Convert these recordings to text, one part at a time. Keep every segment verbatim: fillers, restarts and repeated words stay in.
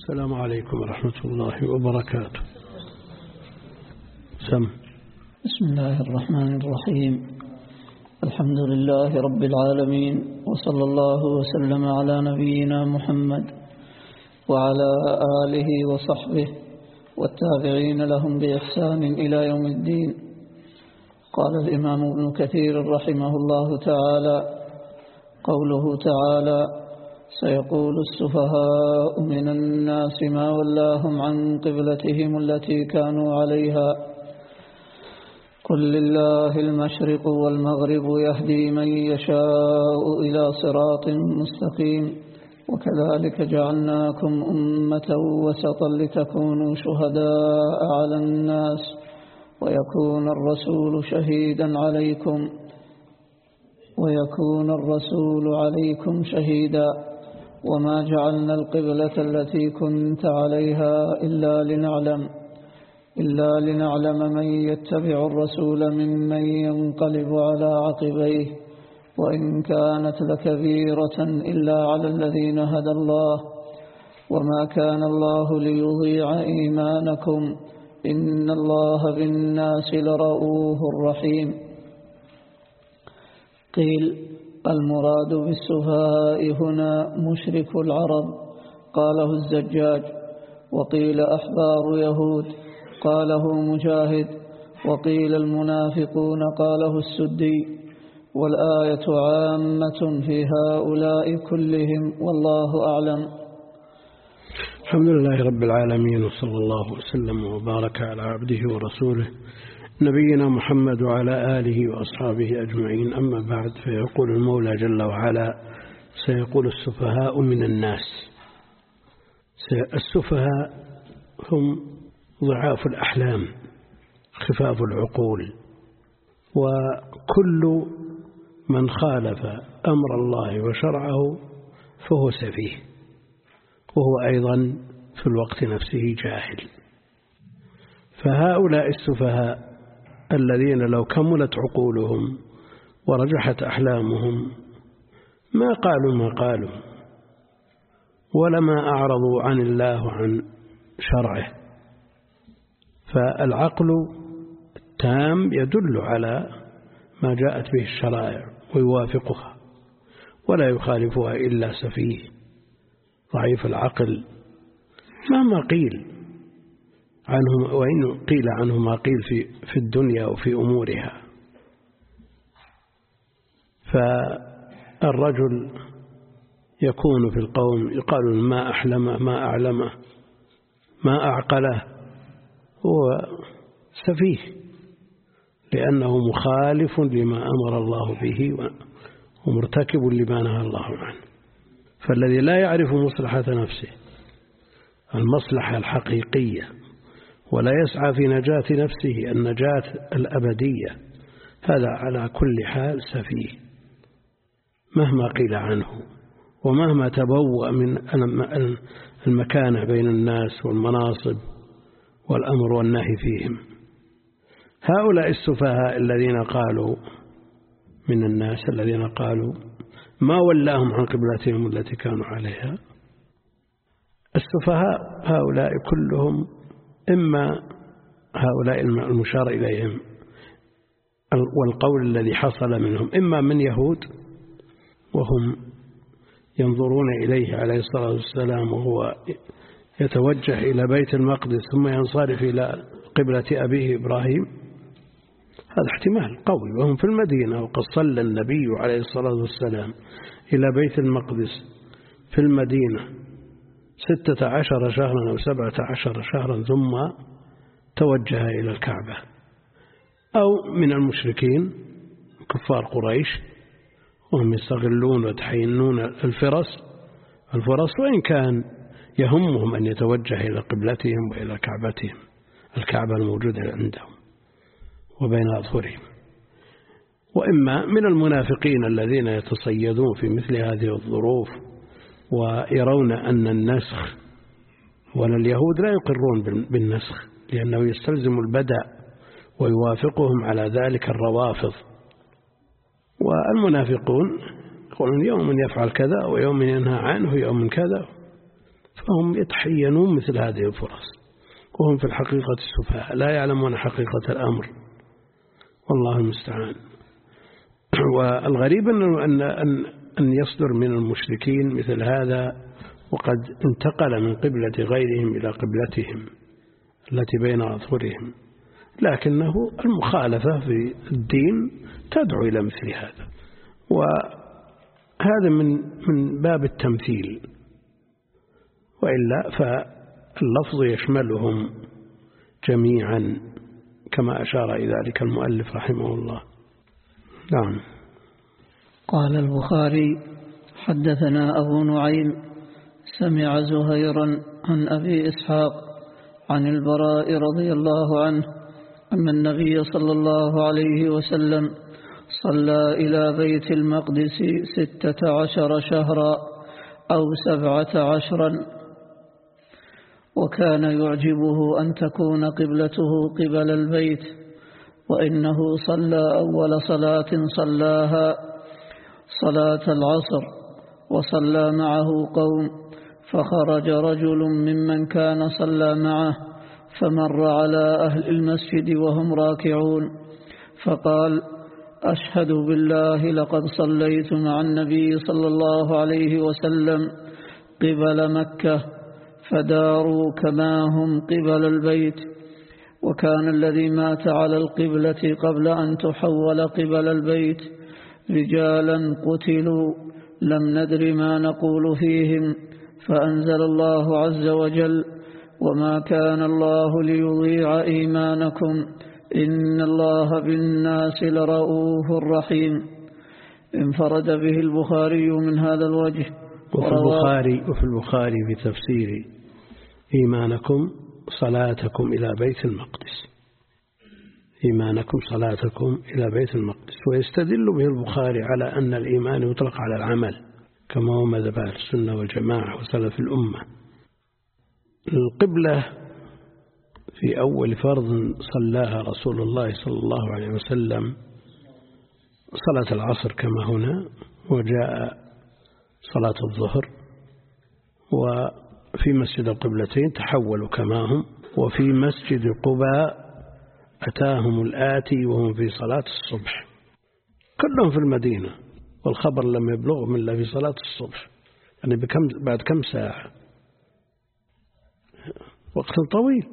السلام عليكم ورحمة الله وبركاته. سم. بسم الله الرحمن الرحيم. الحمد لله رب العالمين، وصلى الله وسلم على نبينا محمد وعلى آله وصحبه والتابعين لهم بإحسان إلى يوم الدين. قال الإمام ابن كثير رحمه الله تعالى: قوله تعالى: سيقول السفهاء من الناس ما ولاهم عن قبلتهم التي كانوا عليها قل لله المشرق والمغرب يهدي من يشاء إلى صراط مستقيم وكذلك جعلناكم أمة وسطا لتكونوا شهداء على الناس ويكون الرسول شهيدا عليكم ويكون الرسول عليكم شهيدا وما جعلنا القبلة التي كنت عليها إلا لنعلم إلا لنعلم من يتبع الرسول ممن ينقلب على عقبيه وإن كانت لكبيرة إلا على الذين هدى الله وما كان الله ليضيع إيمانكم إن الله بالناس لرؤوف رحيم. قيل: المراد بالسفهاء هنا مشرك العرب، قاله الزجاج. وقيل: أحبار يهود، قاله مجاهد. وقيل: المنافقون، قاله السدي. والآية عامة في هؤلاء كلهم، والله أعلم. الحمد لله رب العالمين، وصلى الله وسلم وبارك على عبده ورسوله نبينا محمد وعلى آله وأصحابه أجمعين. أما بعد، فيقول المولى جل وعلا: سيقول السفهاء من الناس. السفهاء هم ضعاف الأحلام خفاف العقول، وكل من خالف أمر الله وشرعه فهو سفيه، وهو أيضا في الوقت نفسه جاهل. فهؤلاء السفهاء الذين لو كملت عقولهم ورجحت أحلامهم ما قالوا ما قالوا ولما أعرضوا عن الله وعن شرعه. فالعقل التام يدل على ما جاءت به الشرائع ويوافقها، ولا يخالفها إلا سفيه ضعيف العقل مهما قيل عنه، وإن قيل عنه ما قيل في في الدنيا وفي أمورها. فالرجل يكون في القوم يقال ما أحلمه ما أعلمه ما أعقله، هو سفيه لأنه مخالف لما أمر الله به ومرتكب لما نهى الله عنه. فالذي لا يعرف مصلحة نفسه المصلحة الحقيقية ولا يسعى في نجاة نفسه النجاة الأبدية، هذا على كل حال سفيه مهما قيل عنه ومهما تبوأ من المكانة بين الناس والمناصب والأمر والنهي فيهم. هؤلاء السفهاء الذين قالوا من الناس الذين قالوا ما ولاهم عن قبلتهم التي كانوا عليها، السفهاء هؤلاء كلهم إما هؤلاء المشار إليهم والقول الذي حصل منهم إما من يهود وهم ينظرون إليه عليه الصلاة والسلام وهو يتوجه إلى بيت المقدس ثم ينصرف إلى قبلة أبيه إبراهيم، هذا احتمال قوي، وهم في المدينة وقد صلى النبي عليه الصلاة والسلام إلى بيت المقدس في المدينة ستة عشر شهرا أو سبعة عشر شهرا ثم توجه إلى الكعبة. أو من المشركين كفار قريش وهم يستغلون ويتحينون الفرس الفرس وإن كان يهمهم أن يتوجه إلى قبلتهم وإلى كعبتهم، الكعبة الموجودة عندهم وبين أظهرهم. وإما من المنافقين الذين يتصيدون في مثل هذه الظروف ويرون أن النسخ، ولا اليهود لا يقرون بالنسخ لأنه يستلزم البدء ويوافقهم على ذلك الروافض. والمنافقون يقولون يوم يفعل كذا ويوم ينهى عنه ويوم كذا، فهم يتحينون مثل هذه الفرص، وهم في الحقيقة السفهاء لا يعلمون حقيقة الأمر، والله المستعان. والغريب أن أن أن يصدر من المشركين مثل هذا وقد انتقل من قبلة غيرهم إلى قبلتهم التي بين أظهرهم، لكنه المخالفة في الدين تدعو إلى مثل هذا، وهذا من من باب التمثيل، وإلا فاللفظ يشملهم جميعا كما أشار إلى ذلك المؤلف رحمه الله. نعم. قال البخاري: حدثنا أبو نعيم سمع زهيرا عن أبي إسحاق عن البراء رضي الله عنه أن النبي صلى الله عليه وسلم صلى إلى بيت المقدس ستة عشر شهرا أو سبعة عشرا، وكان يعجبه أن تكون قبلته قبل البيت، وإنه صلى أول صلاة صلاها صلاة العصر وصلى معه قوم، فخرج رجل ممن كان صلى معه فمر على أهل المسجد وهم راكعون، فقال: أشهد بالله لقد صليت مع النبي صلى الله عليه وسلم قبل مكة، فداروا كما هم قبل البيت. وكان الذي مات على القبلة قبل أن تحول قبل البيت رجالا قتلوا لم ندر ما نقول فيهم، فأنزل الله عز وجل: وما كان الله ليضيع إيمانكم إن الله بالناس لرؤوف رحيم. انفرد به البخاري من هذا الوجه. وفي البخاري, وفي البخاري في تفسير إيمانكم صلاتكم إلى بيت المقدس، إيمانكم صلاتكم إلى بيت المقدس. ويستدل به البخاري على أن الإيمان يطلق على العمل كما هو مذهب أهل السنة والجماعة وسلف الأمة. القبلة في أول فرض صلاها رسول الله صلى الله عليه وسلم صلاة العصر كما هنا، وجاء صلاة الظهر، وفي مسجد القبلتين تحولوا كما هم، وفي مسجد قباء أتاهم الآتي وهم في صلاة الصبح، كلهم في المدينة، والخبر لم يبلغهم إلا في صلاة الصبح، يعني بكم بعد كم ساعة، وقت طويل.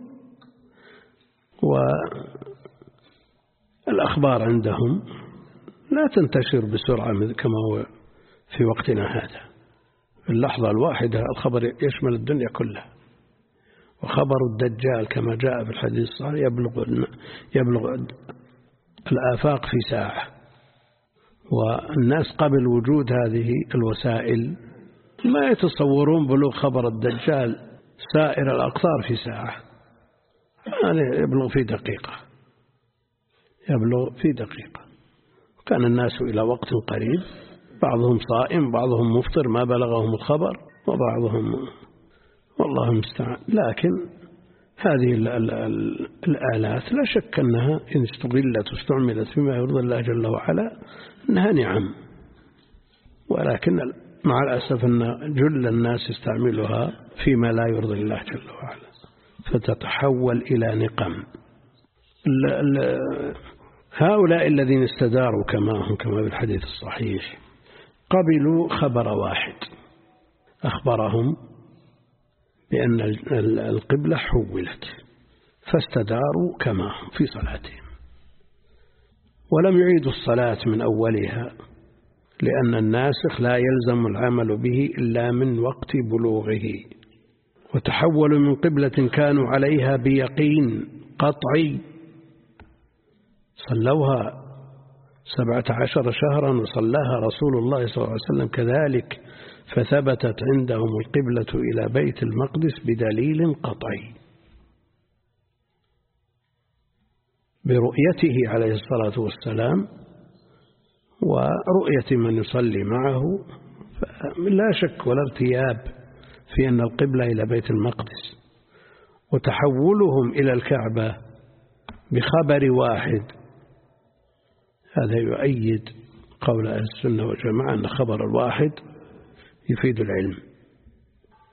والأخبار عندهم لا تنتشر بسرعة كما هو في وقتنا هذا، في اللحظة الواحدة الخبر يشمل الدنيا كلها. وخبر الدجال كما جاء في الحديث الصحيح يبلغ يبلغ الآفاق في ساعة، والناس قبل وجود هذه الوسائل ما يتصورون بلوغ خبر الدجال سائر الأقطار في ساعة، يعني يبلغ في دقيقة، يبلغ في دقيقة. كان الناس إلى وقت قريب بعضهم صائم بعضهم مفطر ما بلغهم الخبر، وبعضهم والله المستعان. لكن هذه الآلات لا شك أنها إن استغلت واستعملت فيما يرضي الله جل وعلا أنها نعم، ولكن مع الأسف أن جل الناس يستعملها فيما لا يرضي الله جل وعلا، فتتحول إلى نقم. هؤلاء الذين استداروا كما هم كما بالحديث الصحيح قبلوا خبر واحد أخبرهم بأن القبلة حولت، فاستداروا كما هم في صلاتهم، ولم يعيدوا الصلاة من أولها، لأن الناسخ لا يلزم العمل به إلا من وقت بلوغه. وتحولوا من قبلة كانوا عليها بيقين قطعي، صلوها سبعة عشر شهرا وصلاها رسول الله صلى الله عليه وسلم كذلك، فثبتت عندهم القبلة إلى بيت المقدس بدليل قطعي برؤيته عليه الصلاة والسلام ورؤية من يصلي معه، لا شك ولا ارتياب في أن القبلة إلى بيت المقدس. وتحولهم إلى الكعبة بخبر واحد هذا يؤيد قول أهل السنة والجماعة أن خبر الواحد يفيد العلم.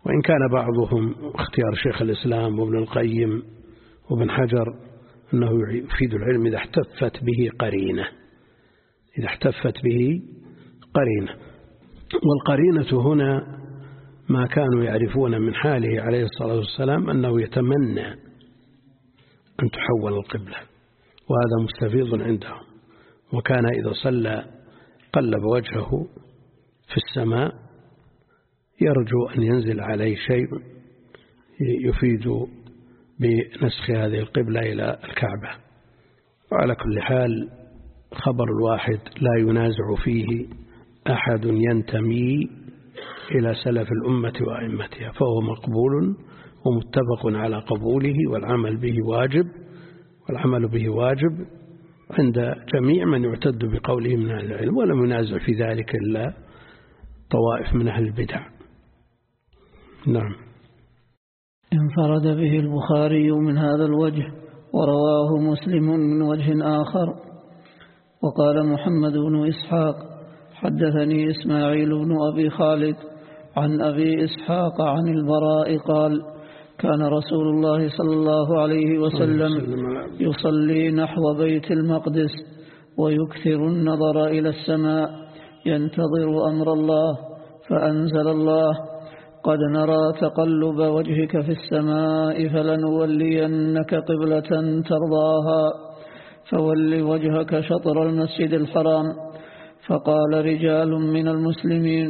وإن كان بعضهم اختيار شيخ الإسلام وابن القيم وابن حجر أنه يفيد العلم إذا احتفت به قرينة إذا احتفت به قرينة. والقرينة هنا ما كانوا يعرفون من حاله عليه الصلاة والسلام أنه يتمنى أن تحول القبلة، وهذا مستفيض عندهم. وكان إذا صلى قلب وجهه في السماء يرجو أن ينزل عليه شيء يفيد بنسخ هذه القبلة إلى الكعبة. وعلى كل حال خبر الواحد لا ينازع فيه أحد ينتمي إلى سلف الأمة وأئمتها، فهو مقبول ومتفق على قبوله، والعمل به واجب والعمل به واجب عند جميع من يعتد بقوله من أهل العلم، ولم ينازع في ذلك إلا طوائف من أهل البدع. نعم. انفرد به البخاري من هذا الوجه، ورواه مسلم من وجه آخر. وقال محمد بن إسحاق حدثني إسماعيل بن أبي خالد عن أبي إسحاق عن البراء قال كان رسول الله صلى الله عليه وسلم يصلي نحو بيت المقدس ويكثر النظر إلى السماء ينتظر أمر الله، فأنزل الله قد نرى تقلب وجهك في السماء فلنولينك قبلة ترضاها فول وجهك شطر المسجد الحرام. فقال رجال من المسلمين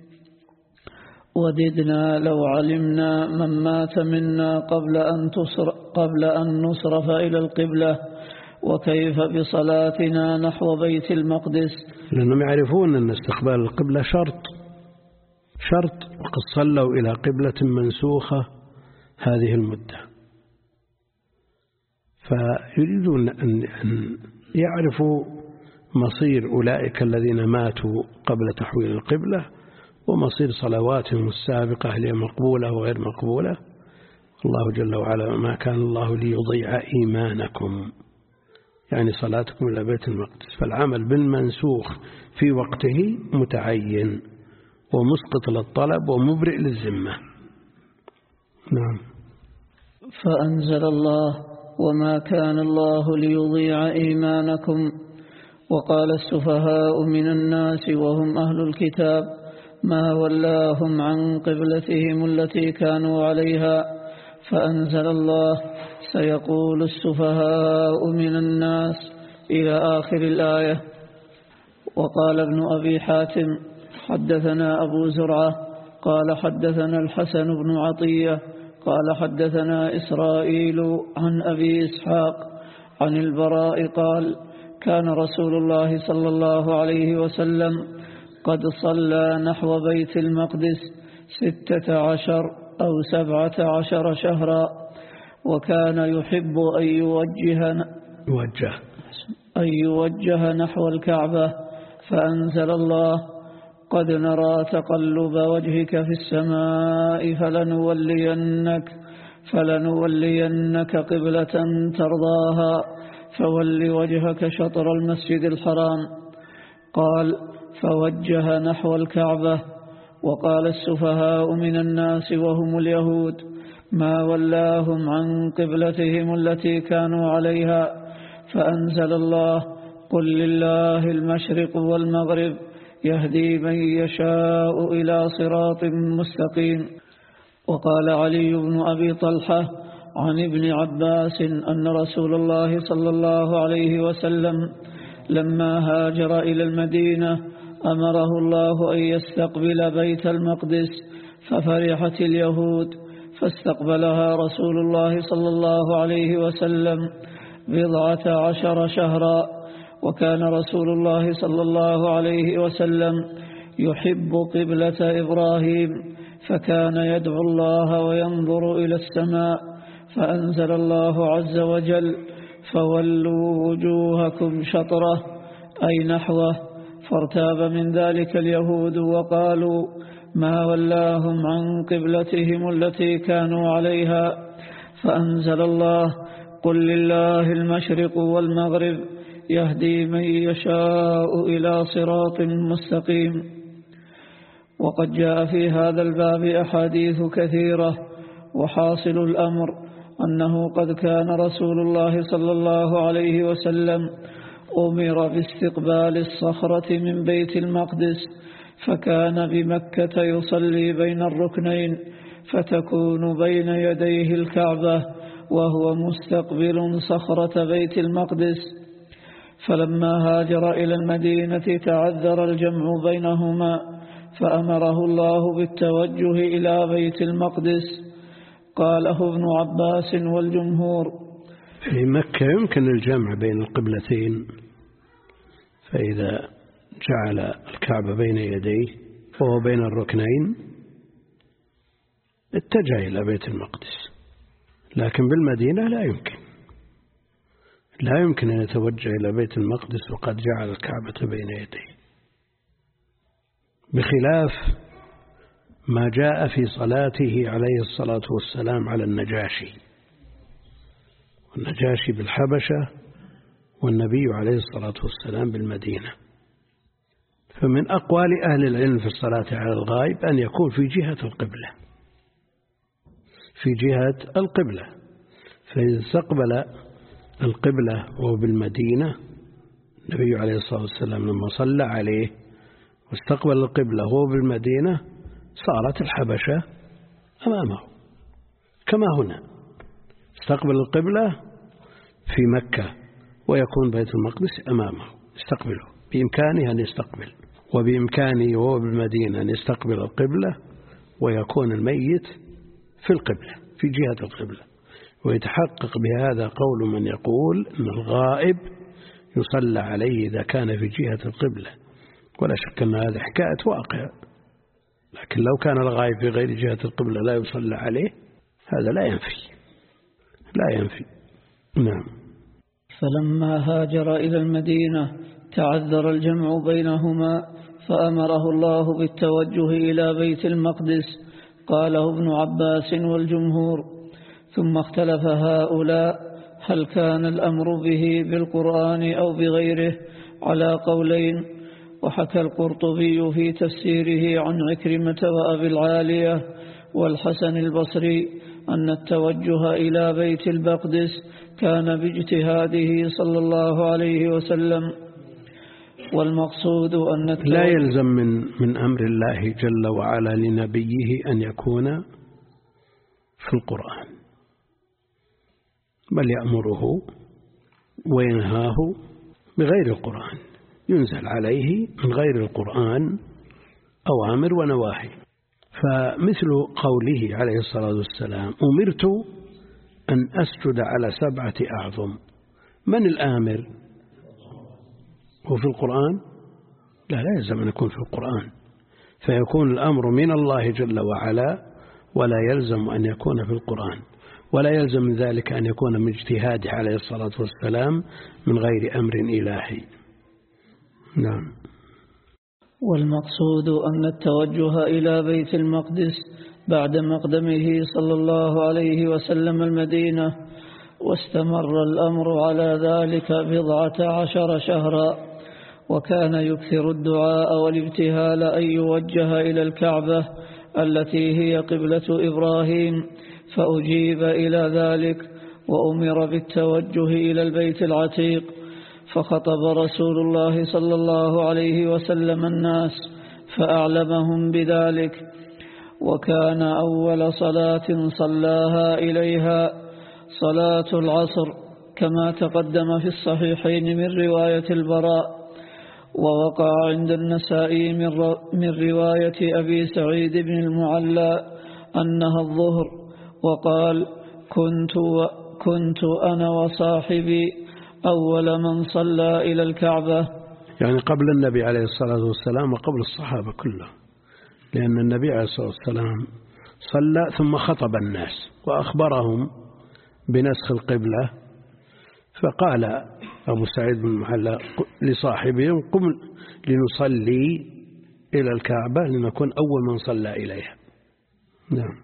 وددنا لو علمنا من مات منا قبل أن, تصر قبل أن نصرف إلى القبلة، وكيف بصلاتنا نحو بيت المقدس. لأنهم يعرفون أن استقبال القبلة شرط شرط وقد صلوا إلى قبلة منسوخة هذه المدة، فيريدون أن يعرفوا مصير أولئك الذين ماتوا قبل تحويل القبلة ومصير صلواتهم السابقة هل هي مقبولة وغير مقبولة. الله جل وعلا ما كان الله ليضيع إيمانكم، يعني صلاتكم إلى بيت المقدس، فالعمل بالمنسوخ في وقته متعين ومسقط للطلب ومبرئ للذمة. نعم. فأنزل الله وما كان الله ليضيع إيمانكم. وقال السفهاء من الناس وهم أهل الكتاب ما ولاهم عن قبلتهم التي كانوا عليها، فأنزل الله سيقول السفهاء من الناس إلى آخر الآية. وقال ابن أبي حاتم حدثنا أبو زرعة قال حدثنا الحسن بن عطية قال حدثنا إسرائيل عن أبي إسحاق عن البراء قال كان رسول الله صلى الله عليه وسلم قد صلى نحو بيت المقدس ستة عشر أو سبعة عشر شهرا، وكان يحب أن يوجه يوجه أن يوجه نحو الكعبة، فأنزل الله قد نرى تقلب وجهك في السماء فلنولينك فلنولينك قبلة ترضاها فول وجهك شطر المسجد الحرام. قال فوجه نحو الكعبة. وقال السفهاء من الناس وهم اليهود ما ولاهم عن قبلتهم التي كانوا عليها، فأنزل الله قل لله المشرق والمغرب يهدي من يشاء إلى صراط مستقيم. وقال علي بن أبي طلحة عن ابن عباس أن رسول الله صلى الله عليه وسلم لما هاجر إلى المدينة أمره الله أن يستقبل بيت المقدس، ففرحت اليهود فاستقبلها رسول الله صلى الله عليه وسلم بضعة عشر شهرا. وكان رسول الله صلى الله عليه وسلم يحب قبلة إبراهيم، فكان يدعو الله وينظر إلى السماء، فأنزل الله عز وجل فولوا وجوهكم شطره أي نحوه. فارتاب من ذلك اليهود وقالوا ما ولاهم عن قبلتهم التي كانوا عليها، فأنزل الله قل لله المشرق والمغرب يهدي من يشاء إلى صراط مستقيم. وقد جاء في هذا الباب أحاديث كثيرة، وحاصل الأمر أنه قد كان رسول الله صلى الله عليه وسلم أمر باستقبال الصخرة من بيت المقدس، فكان بمكة يصلي بين الركنين، فتكون بين يديه الكعبة وهو مستقبل صخرة بيت المقدس. فلما هاجر إلى المدينة تعذر الجمع بينهما، فأمره الله بالتوجه إلى بيت المقدس. قاله ابن عباس والجمهور. في مكة يمكن الجمع بين القبلتين، فإذا جعل الكعبة بين يديه وهو بين الركنين اتجه إلى بيت المقدس، لكن بالمدينة لا يمكن لا يمكن أن يتوجه إلى بيت المقدس وقد جعل الكعبة بين يديه، بخلاف ما جاء في صلاته عليه الصلاة والسلام على النجاشي والنجاشي بالحبشة والنبي عليه الصلاة والسلام بالمدينة. فمن أقوال أهل العلم في الصلاة على الغائب أن يكون في جهة القبلة في جهة القبلة فإذا استقبل القبلة وهو بالمدينة، النبي عليه الصلاة والسلام لما صلى عليه واستقبل القبلة وهو بالمدينة صارت الحبشة أمامه، كما هنا استقبل القبلة في مكة ويكون بيت المقدس أمامه يستقبله، بإمكانه أن يستقبل، وبإمكانه وهو بالمدينة أن يستقبل القبلة ويكون الميت في القبلة في جهة القبلة. ويتحقق بهذا قول من يقول أن الغائب يصلى عليه إذا كان في جهة القبلة، ولا شك أن هذا حكاية واقع، لكن لو كان الغائب في غير جهة القبلة لا يصلى عليه، هذا لا ينفي لا ينفي نعم. فلما هاجر إلى المدينة تعذر الجمع بينهما، فأمره الله بالتوجه إلى بيت المقدس. قاله ابن عباس والجمهور. ثم اختلف هؤلاء هل كان الأمر به بالقرآن أو بغيره على قولين. وحكى القرطبي في تفسيره عن عكرمة وأبي العالية والحسن البصري أن التوجه إلى بيت المقدس كان باجتهاده صلى الله عليه وسلم. والمقصود أن لا يلزم من من أمر الله جل وعلا لنبيه أن يكون في القرآن، بل يأمره وينهاه بغير القرآن، ينزل عليه من غير القرآن أوامر ونواهي. فمثل قوله عليه الصلاة والسلام أمرت أن أسجد على سبعة أعظم، من الآمر؟ هو في القرآن؟ لا لا يلزم أن يكون في القرآن، فيكون الأمر من الله جل وعلا ولا يلزم أن يكون في القرآن، ولا يلزم من ذلك أن يكون من اجتهاده عليه الصلاة والسلام من غير أمر إلهي. نعم. والمقصود أن التوجه إلى بيت المقدس بعد مقدمه صلى الله عليه وسلم المدينة، واستمر الأمر على ذلك بضعة عشر شهرا، وكان يكثر الدعاء والابتهال أن يوجه إلى الكعبة التي هي قبلة إبراهيم، فأجيب إلى ذلك وأمر بالتوجه إلى البيت العتيق. فخطب رسول الله صلى الله عليه وسلم الناس فأعلمهم بذلك. وكان أول صلاة صلاها إليها صلاة العصر كما تقدم في الصحيحين من رواية البراء. ووقع عند النسائي من رواية أبي سعيد بن المعلى أنها الظهر، وقال كنت, كنت أنا وصاحبي أول من صلى إلى الكعبة، يعني قبل النبي عليه الصلاة والسلام وقبل الصحابة كله، لأن النبي عليه الصلاة والسلام صلى ثم خطب الناس وأخبرهم بنسخ القبلة، فقال أبو سعيد بن المعلى لصاحبه قم لنصلي إلى الكعبة لنكون أول من صلى إليها. نعم.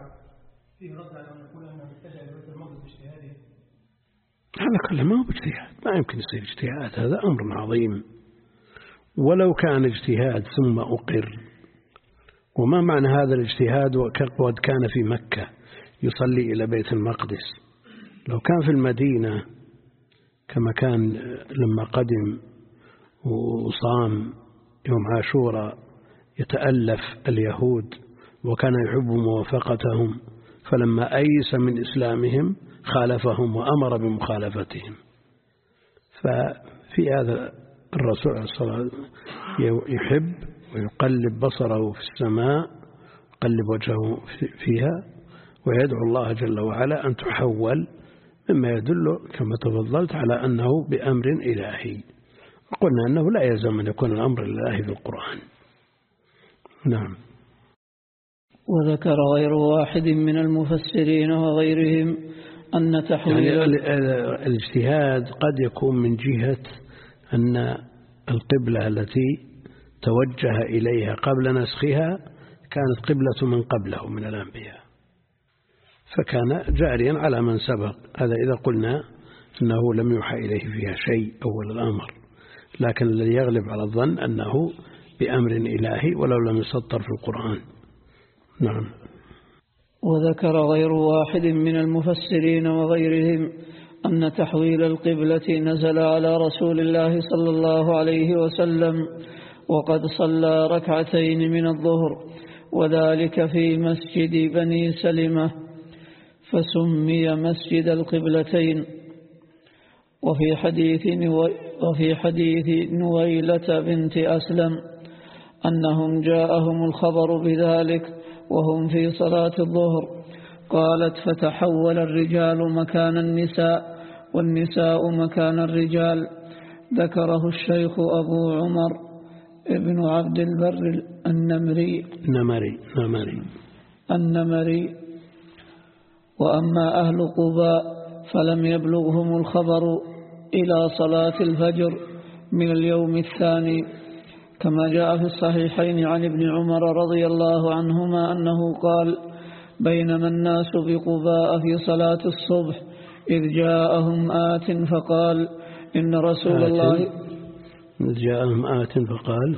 هذا كله ما هو باجتهاد، ما يمكن يصير اجتهاد، هذا أمر عظيم. ولو كان اجتهاد ثم أقر، وما معنى هذا الاجتهاد وقد كان في مكة يصلي إلى بيت المقدس؟ لو كان في المدينة كما كان لما قدم وصام يوم عاشوراء يتألف اليهود وكان يحب موافقتهم، فلما أيس من إسلامهم خالفهم وأمر بمخالفتهم. ففي هذا الرسول عليه الصلاة والسلام يحب ويقلب بصره في السماء، يقلب وجهه فيها، ويدعو الله جل وعلا أن تحول، مما يدل كما تفضلت على أنه بأمر إلهي. وقلنا أنه لا يلزم أن يكون الأمر الإلهي في القرآن. نعم. وذكر غير واحد من المفسرين وغيرهم أن تحويل يعني الاجتهاد قد يكون من جهة أن القبلة التي توجه إليها قبل نسخها كانت قبلة من قبله من الأنبياء، فكان جاريا على من سبق. هذا إذا قلنا أنه لم يوحى إليه فيها شيء أول الأمر، لكن الذي يغلب على الظن أنه بأمر إلهي ولو لم يسطر في القرآن. نعم. وذكر غير واحد من المفسرين وغيرهم أن تحويل القبلة نزل على رسول الله صلى الله عليه وسلم وقد صلى ركعتين من الظهر، وذلك في مسجد بني سلمة فسمي مسجد القبلتين. وفي حديث نوي وفي حديث نويلة بنت أسلم أنهم جاءهم الخبر بذلك وهم في صلاة الظهر، قالت فتحول الرجال مكان النساء والنساء مكان الرجال. ذكره الشيخ أبو عمر ابن عبد البر النمري نمري نمري النمري. وأما أهل قباء فلم يبلغهم الخبر إلى صلاة الفجر من اليوم الثاني، كما جاء في الصحيحين عن ابن عمر رضي الله عنهما أنه قال: بينما الناس بقباء في صلاة الصبح إذ جاءهم آت فقال إن رسول آت الله إذ جاءهم آت فقال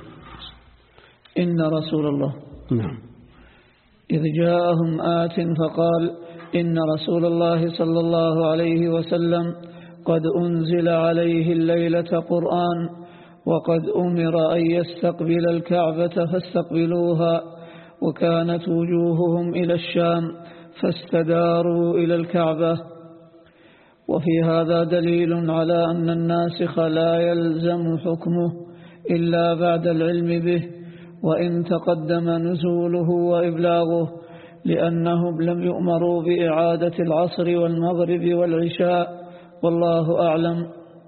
إن رسول الله نعم إذ جاءهم آت فقال إن رسول الله صلى الله عليه وسلم قد أنزل عليه الليلة قرآن وقد أمر أن يستقبل الكعبة فاستقبلوها، وكانت وجوههم إلى الشام فاستداروا إلى الكعبة. وفي هذا دليل على أن الناسخ لا يلزم حكمه إلا بعد العلم به وإن تقدم نزوله وإبلاغه، لأنهم لم يؤمروا بإعادة العصر والمغرب والعشاء، والله أعلم.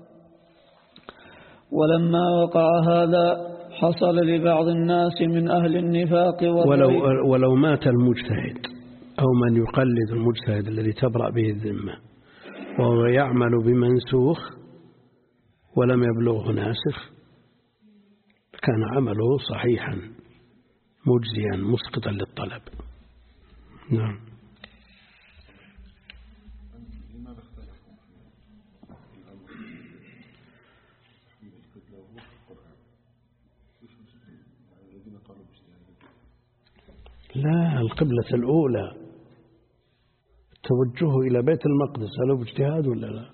ولما وقع هذا حصل لبعض الناس من أهل النفاق ولو, ولو مات المجتهد أو من يقلد المجتهد الذي تبرأ به الذمة وهو يعمل بمنسوخ ولم يبلغه ناسخ كان عمله صحيحا مجزيا مسقطا للطلب. نعم. لا، القبلة الأولى توجهه إلى بيت المقدس هل هو باجتهاد ولا لا؟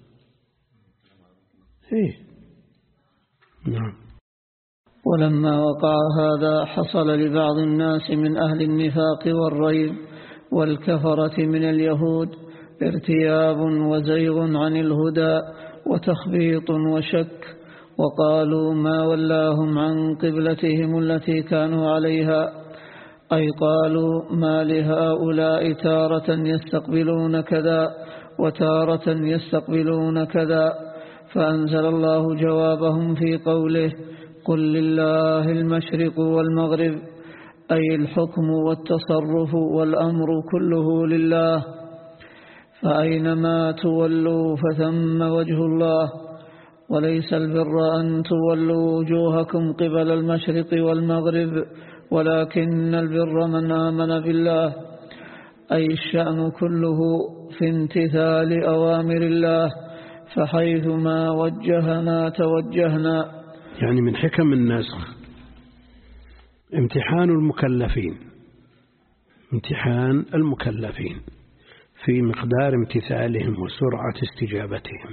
إيه. نعم. ولما وقع هذا حصل لبعض الناس من أهل النفاق والريب والكفرة من اليهود ارتياب وزيغ عن الهدى وتخبيط وشك، وقالوا ما ولاهم عن قبلتهم التي كانوا عليها، أي قالوا ما لهؤلاء تارة يستقبلون كذا وتارة يستقبلون كذا، فأنزل الله جوابهم في قوله قل لله المشرق والمغرب، أي الحكم والتصرف والأمر كله لله، فأينما تولوا فثم وجه الله، وليس البر أن تولوا وجوهكم قبل المشرق والمغرب ولكن البر من آمن بالله، أي الشأن كله في امتثال أوامر الله فحيثما وجهنا توجهنا. يعني من حكم النسخ امتحان المكلفين امتحان المكلفين في مقدار امتثالهم وسرعة استجابتهم.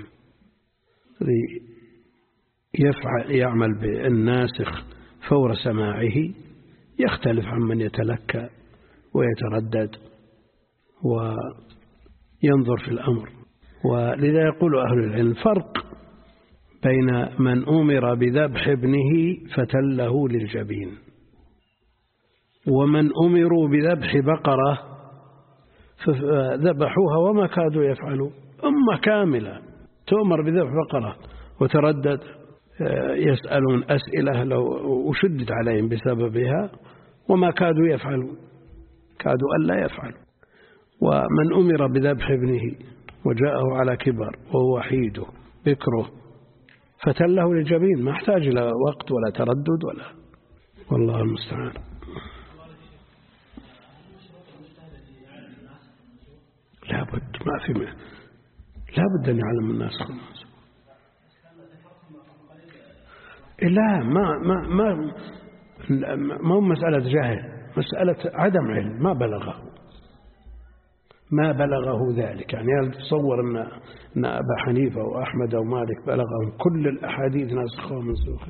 يفعل يعمل بالناسخ فور سماعه يختلف عن من يتلكى ويتردد وينظر في الأمر. ولذا يقول أهل العلم فرق بين من أمر بذبح ابنه فتله للجبين ومن أمروا بذبح بقرة فذبحوها وما كادوا يفعلوا. أمة كاملة تؤمر بذبح بقرة وتردد، يسألون أسئلة لو وشدد عليهم بسببها وما كادوا يفعلوا، كادوا ألا يفعلوا. ومن أمر بذبح ابنه وجاءه على كبر وهو وحيده بكره فتله للجبين، ما احتاج إلى وقت ولا تردد ولا، والله المستعان. لابد ما في ما. لابد أن يعلم الناس خلاص. لا ما ما ما ما هو مسألة جهل، مسألة عدم علم، ما بلغه ما بلغه ذلك. يعني هل تصور أن أن أبا حنيفة وأحمد ومالك بلغهم كل الأحاديث ناسخة ومنسوخة؟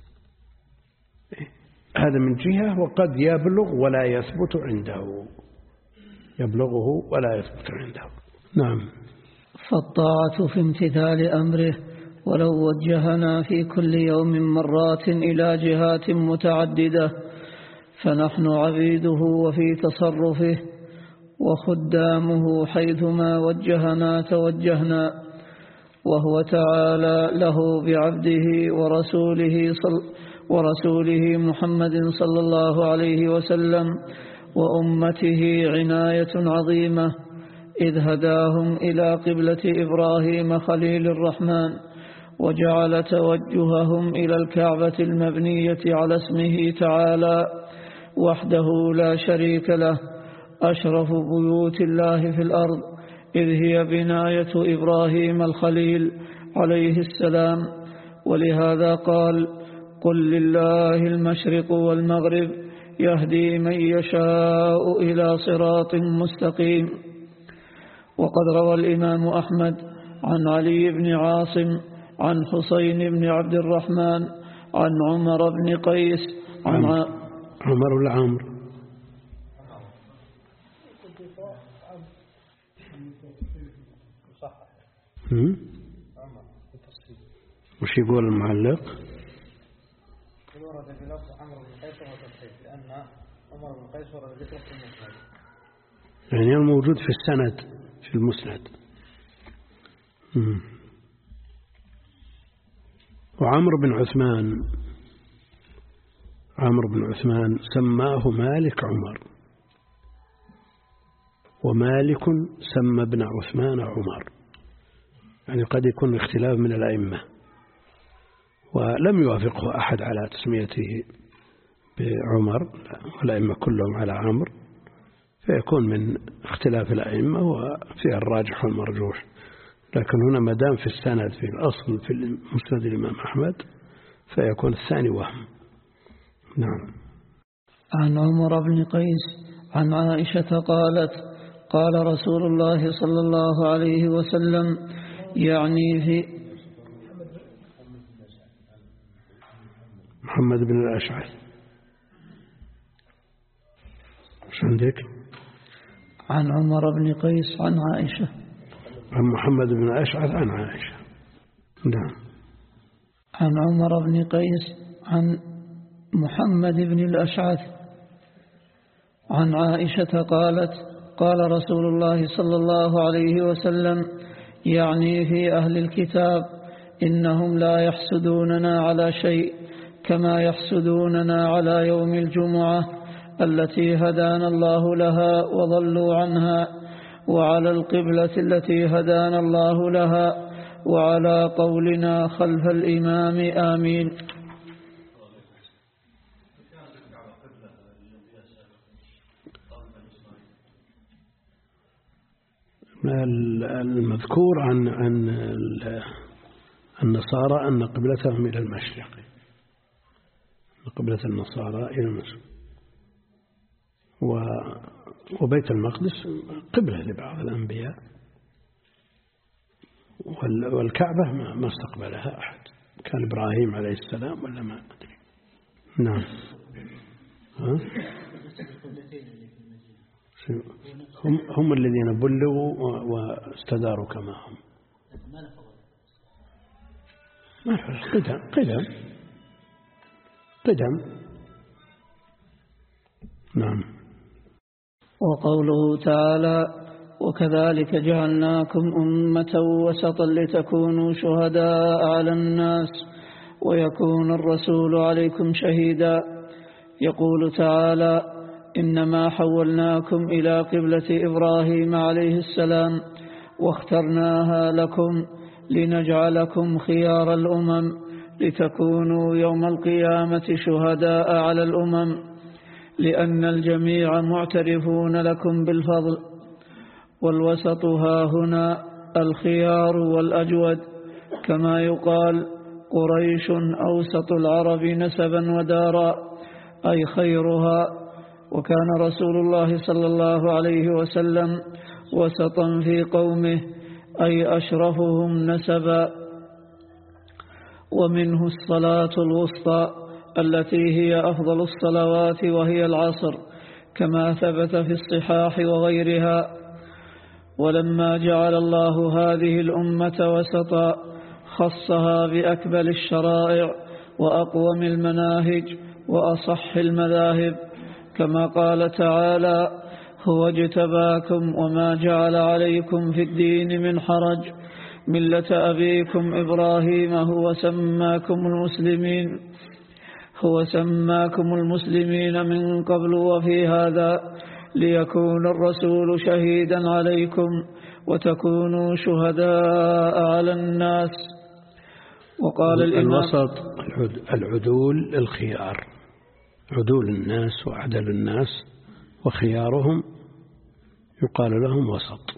هذا من جهة، وقد يبلغ ولا يثبت عنده، يبلغه ولا يثبت عنده. نعم. فالطاعة في امتثال أمره ولو وجهنا في كل يوم مرات إلى جهات متعددة فنحن عبيده وفي تصرفه وخدامه حيثما وجهنا توجهنا. وهو تعالى له بعبده ورسوله, صل ورسوله محمد صلى الله عليه وسلم وأمته عناية عظيمة، إذ هداهم إلى قبلة إبراهيم خليل الرحمن وجعل توجههم إلى الكعبة المبنية على اسمه تعالى وحده لا شريك له، أشرف بيوت الله في الأرض، إذ هي بناية إبراهيم الخليل عليه السلام. ولهذا قال: قل لله المشرق والمغرب يهدي من يشاء إلى صراط مستقيم. وقد روى الإمام أحمد عن علي بن عاصم عن حسين بن عبد الرحمن عن عمر بن قيس عن عمر, عمر ولا عمر؟ وش يقول المعلق؟ ورد بلفظ عمرو بن قيس وتصحيح لأن عمر بن قيس ورد ذكره في المسند، يعني الموجود في السند في المسند. مم. وعمرو بن عثمان عمرو بن عثمان سماه مالك عمر، ومالك سمى ابن عثمان عمر، يعني قد يكون اختلاف من الأئمة، ولم يوافقه أحد على تسميته بعمر، والأئمة كلهم على عمرو، فيكون من اختلاف الأئمة وفيها الراجح والمرجوح. لكن هنا ما دام في السند في الأصل في مسند الإمام أحمد فيكون الثاني وهم. نعم. عن عمر بن قيس عن عائشة قالت: قال رسول الله صلى الله عليه وسلم يعني في محمد بن الأشعث. وش عندك؟ عن عمر بن قيس عن عائشة عن محمد بن الأشعث عن عائشة. نعم. عن عمر بن قيس عن محمد بن الأشعث عن عائشة قالت: قال رسول الله صلى الله عليه وسلم يعني في أهل الكتاب إنهم لا يحسدوننا على شيء كما يحسدوننا على يوم الجمعة التي هدانا الله لها وضلوا عنها، وعلى القبلة التي هدانا الله لها، وعلى قولنا خلف الإمام آمين. المذكور عن عن النصارى أن قبلتهم إلى المشرق، قبلة النصارى إلى المشرق، وبيت المقدس قبلة لبعض الأنبياء، والكعبة ما استقبلها أحد، كان إبراهيم عليه السلام ولا ما أدري. نعم. ها؟ هم هم الذين بلغوا واستداروا كما هم. ما فرق، قدم قدم قدم. نعم. وقوله تعالى: وكذلك جعلناكم أمة وسطا لتكونوا شهداء على الناس ويكون الرسول عليكم شهيدا. يقول تعالى: إنما حولناكم إلى قبلة إبراهيم عليه السلام واخترناها لكم لنجعلكم خيار الأمم لتكونوا يوم القيامة شهداء على الأمم، لأن الجميع معترفون لكم بالفضل. والوسط ها هنا الخيار والأجود، كما يقال قريش أوسط العرب نسبا ودارا، أي خيرها. وكان رسول الله صلى الله عليه وسلم وسطا في قومه، أي أشرفهم نسبا. ومنه الصلاة الوسطى التي هي أفضل الصلوات وهي العصر، كما ثبت في الصحاح وغيرها. ولما جعل الله هذه الأمة وسطا خصها بأكمل الشرائع وأقوم المناهج وأصح المذاهب، كما قال تعالى: هو اجتباكم وما جعل عليكم في الدين من حرج ملة أبيكم إبراهيم هو سماكم المسلمين هو سماكم المسلمين من قبل وفي هذا ليكون الرسول شهيدا عليكم وتكونوا شهداء على الناس. وقال الإمام: الوسط العدول الخيار، عدول الناس وعدل الناس وخيارهم يقال لهم وسط.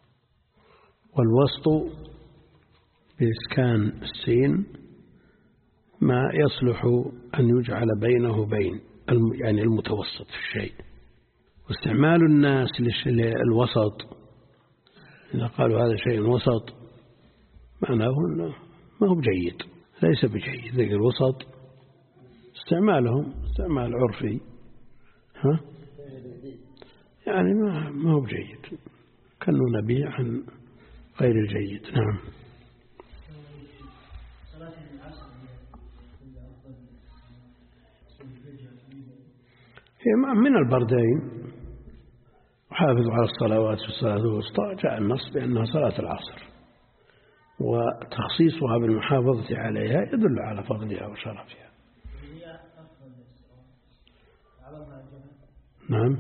والوسط بإسكان السين ما يصلح أن يجعل بينه بين، يعني المتوسط في الشيء. واستعمال الناس للوسط إذا قالوا هذا شيء وسط معناه أنه ما هو بجيد، ليس بجيد. ذلك الوسط استعمالهم استعمال عرفي، ها يعني ما ما هو بجيد، كانوا نبيع عن غير الجيد. نعم. هي من البردين، وحافظوا على الصلوات والصلاة الوسطى، جاء النص بأنها صلاة العصر، وتخصيصها بالمحافظة عليها يدل على فضلها وشرفها. نعم.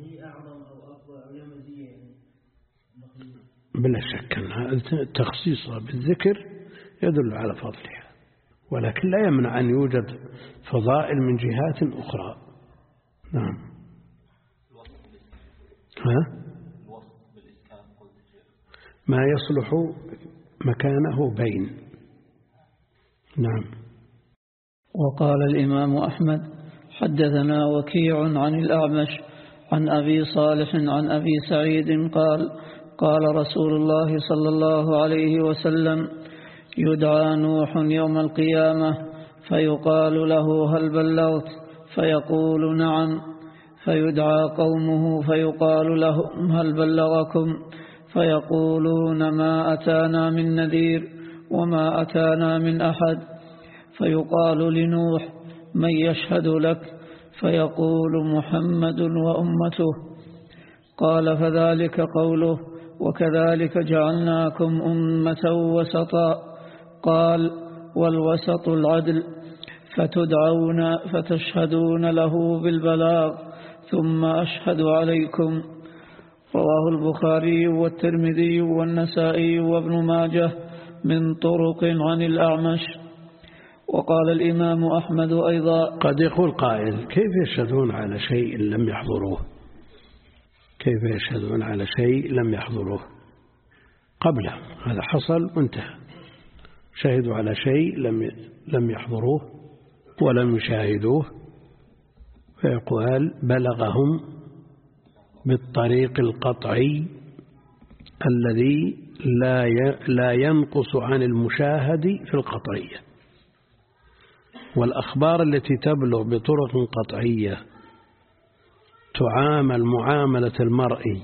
بلا شك أن تخصيصها بالذكر يدل على فضلها، ولكن لا يمنع أن يوجد فضائل من جهات أخرى. نعم. ها؟ ما يصلح مكانه بين. نعم. وقال الإمام أحمد: حدثنا وكيع عن الأعمش عن أبي صالح عن أبي سعيد قال: قال رسول الله صلى الله عليه وسلم: يدعى نوح يوم القيامة فيقال له: هل بلغت؟ فيقول: نعم. فيدعى قومه فيقال لهم: هل بلغكم؟ فيقولون: ما أتانا من نذير وما أتانا من أحد. فيقال لنوح: من يشهد لك؟ فيقول: محمد وأمته. قال: فذلك قوله: وكذلك جعلناكم أمة وسطا. قال: والوسط العدل، فتدعون فتشهدون له بالبلاغ ثم أشهد عليكم. رواه البخاري والترمذي والنسائي وابن ماجه من طرق عن الأعمش. وقال الإمام أحمد أيضا: قد يقول قائل: كيف يشهدون على شيء لم يحضروه؟ كيف يشهدون على شيء لم يحضروه؟ قبله، هذا حصل وانتهى، شهدوا على شيء لم لم يحضروه ولم يشاهدوه، فيقال بلغهم بالطريق القطعي الذي لا لا ينقص عن المشاهد في القطعية. والأخبار التي تبلغ بطرق قطعية تعامل معاملة المرئي،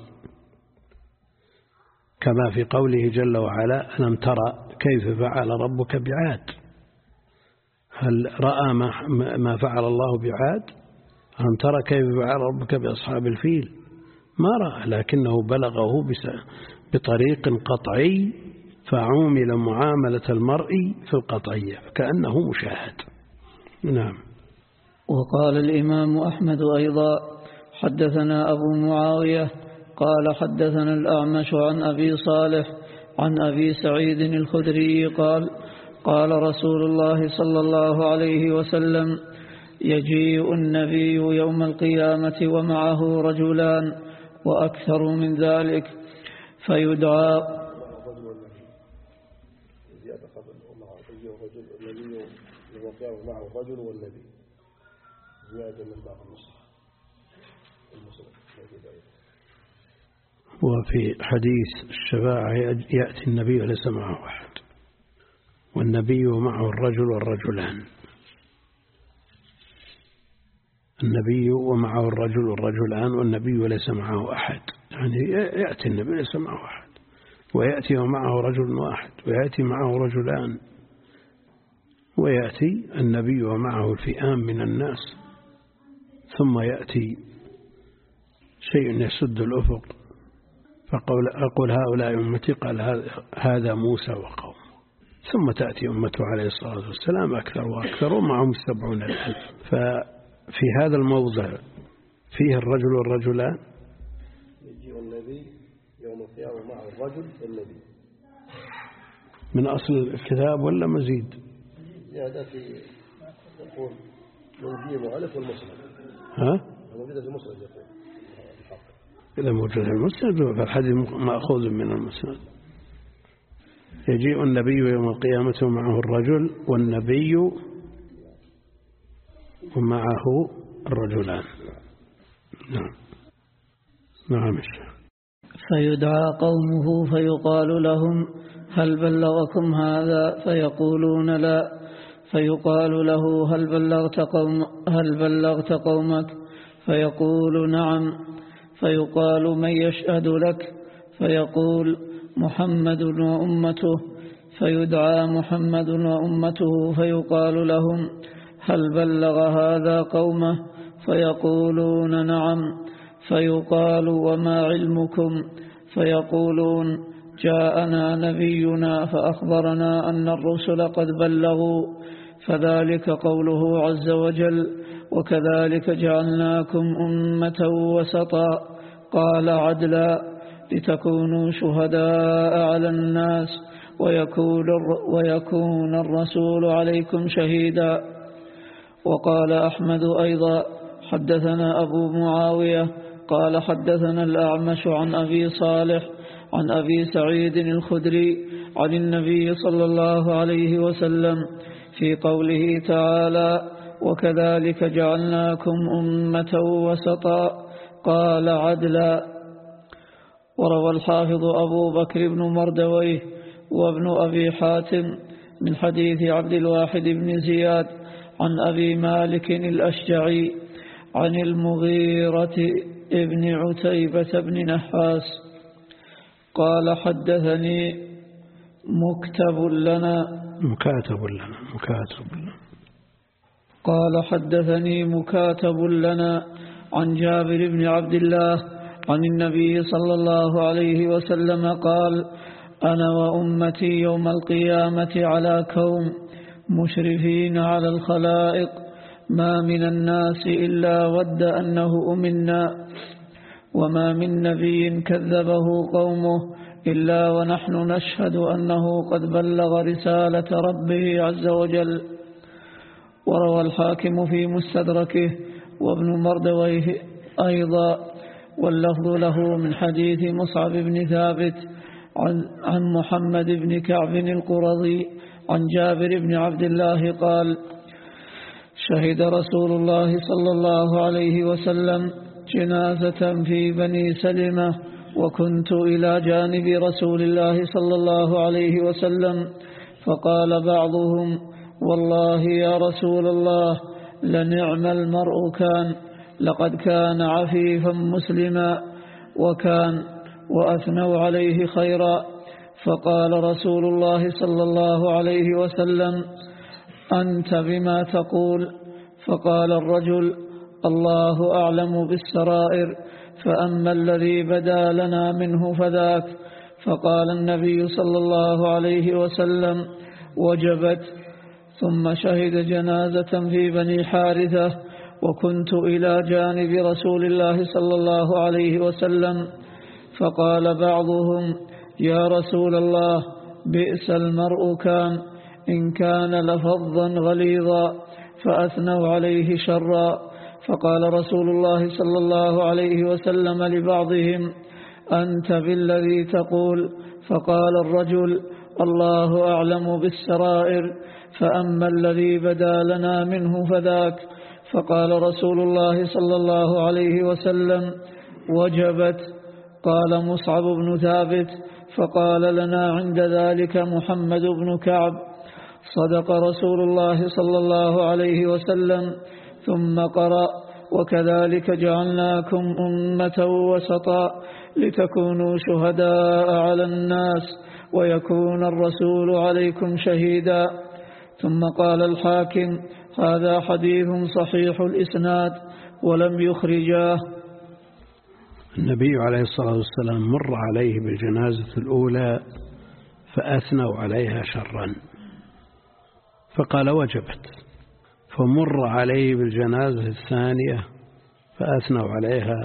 كما في قوله جل وعلا: ألم ترى كيف فعل ربك بعاد؟ هل رأى ما فعل الله بعاد؟ ألم ترى كيف فعل ربك بأصحاب الفيل؟ ما رأى، لكنه بلغه بطريق قطعي فعامل معاملة المرئي في القطعية كأنه مشاهد. نعم. وقال الإمام أحمد أيضا: حدثنا أبو معاوية قال حدثنا الأعمش عن أبي صالح عن أبي سعيد الخدري قال: قال رسول الله صلى الله عليه وسلم: يجيء النبي يوم القيامة ومعه رجلان وأكثر من ذلك فيدعى معه الرجل والنبي زيادة من بعض النسخ. وفي حديث الشفاعة يأتي النبي وليس معه أحد، والنبي معه الرجل والرجلان، النبي ومعه الرجل والرجلان والنبي وليس معه أحد، يعني يأتي النبي وليس معه أحد، ويأتي ومعه رجل واحد، ويأتي معه رجلان، ويأتي النبي ومعه الفئام من الناس، ثم يأتي شيء يسد الأفق فقول أقول هؤلاء أمتي، قال هذا موسى وقومه، ثم تأتي أمته عليه الصلاة والسلام أكثر وأكثر ومعهم السبعون الألف. ففي هذا الموضع فيه الرجل والرجلان. يجيء النبي يوم القيامة معه الرجل والنبي من أصل الكتاب ولا مزيد؟ زيادة في يقول من جيم وألف والمسند. ها؟ موجودة في المسند يقول. إذا موجود في المسند فالحديث مأخوذ من المسند. يجيء النبي يوم القيامة ومعه الرجل والنبي ومعه الرجلان. نعم. نعم. فيدعى قومه فيقال لهم: هل بلغكم هذا؟ فيقولون: لا. فيقال له: هل بلغت قوم هل بلغت قومك؟ فيقول: نعم. فيقال: من يشهد لك؟ فيقول: محمد وأمته. فيدعى محمد وأمته فيقال لهم: هل بلغ هذا قومه؟ فيقولون: نعم. فيقال: وما علمكم؟ فيقولون: جاءنا نبينا فأخبرنا أن الرسل قد بلغوا، فذلك قوله عز وجل: وكذلك جعلناكم أمة وسطا قال عدلا لتكونوا شهداء على الناس ويكون, ويكون الرسول عليكم شهيدا. وقال أحمد أيضا: حدثنا أبو معاوية قال حدثنا الأعمش عن أبي صالح عن أبي سعيد الخدري عن النبي صلى الله عليه وسلم في قوله تعالى: وكذلك جعلناكم أمة وسطا قال عدلا. وروى الحافظ أبو بكر بن مردويه وابن أبي حاتم من حديث عبد الواحد بن زياد عن أبي مالك الأشجعي عن المغيرة ابن عتيبة بن نحاس قال: حدثني مكتب لنا مكاتب لنا مكاتب لنا قال حدثني مكاتب لنا عن جابر بن عبد الله عن النبي صلى الله عليه وسلم قال: أنا وأمتي يوم القيامة على كوم مشرفين على الخلائق، ما من الناس إلا ود أنه أمنا، وما من نبي كذبه قومه إلا ونحن نشهد أنه قد بلغ رسالة ربه عز وجل. وروى الحاكم في مستدركه وابن مردويه أيضا، واللفظ له من حديث مصعب بن ثابت عن, عن محمد بن كعب القرظي عن جابر بن عبد الله قال شهد رسول الله صلى الله عليه وسلم جنازة في بني سلمة وكنت إلى جانب رسول الله صلى الله عليه وسلم فقال بعضهم والله يا رسول الله لنعم المرء كان لقد كان عفيفا مسلما وكان وأثنوا عليه خيرا فقال رسول الله صلى الله عليه وسلم أنت بما تقول فقال الرجل الله أعلم بالسرائر فأما الذي بدا لنا منه فذاك فقال النبي صلى الله عليه وسلم وجبت ثم شهد جنازة في بني حارثة وكنت إلى جانب رسول الله صلى الله عليه وسلم فقال بعضهم يا رسول الله بئس المرء كان إن كان لفظا غليظا فأثنوا عليه شرا فقال رسول الله صلى الله عليه وسلم لبعضهم أنت بالذي تقول فقال الرجل الله أعلم بالسرائر فأما الذي بدا لنا منه فذاك فقال رسول الله صلى الله عليه وسلم وجبت قال مصعب بن ثابت فقال لنا عند ذلك محمد بن كعب صدق رسول الله صلى الله عليه وسلم ثم قرأ وكذلك جعلناكم أمة وسطا لتكونوا شهداء على الناس ويكون الرسول عليكم شهيدا ثم قال الحاكم هذا حديث صحيح الإسناد ولم يخرجاه. النبي عليه الصلاة والسلام مر عليه بالجنازة الأولى فأثنوا عليها شرا فقال وجبت فمر عليه بالجنازة الثانية فأثنوا عليها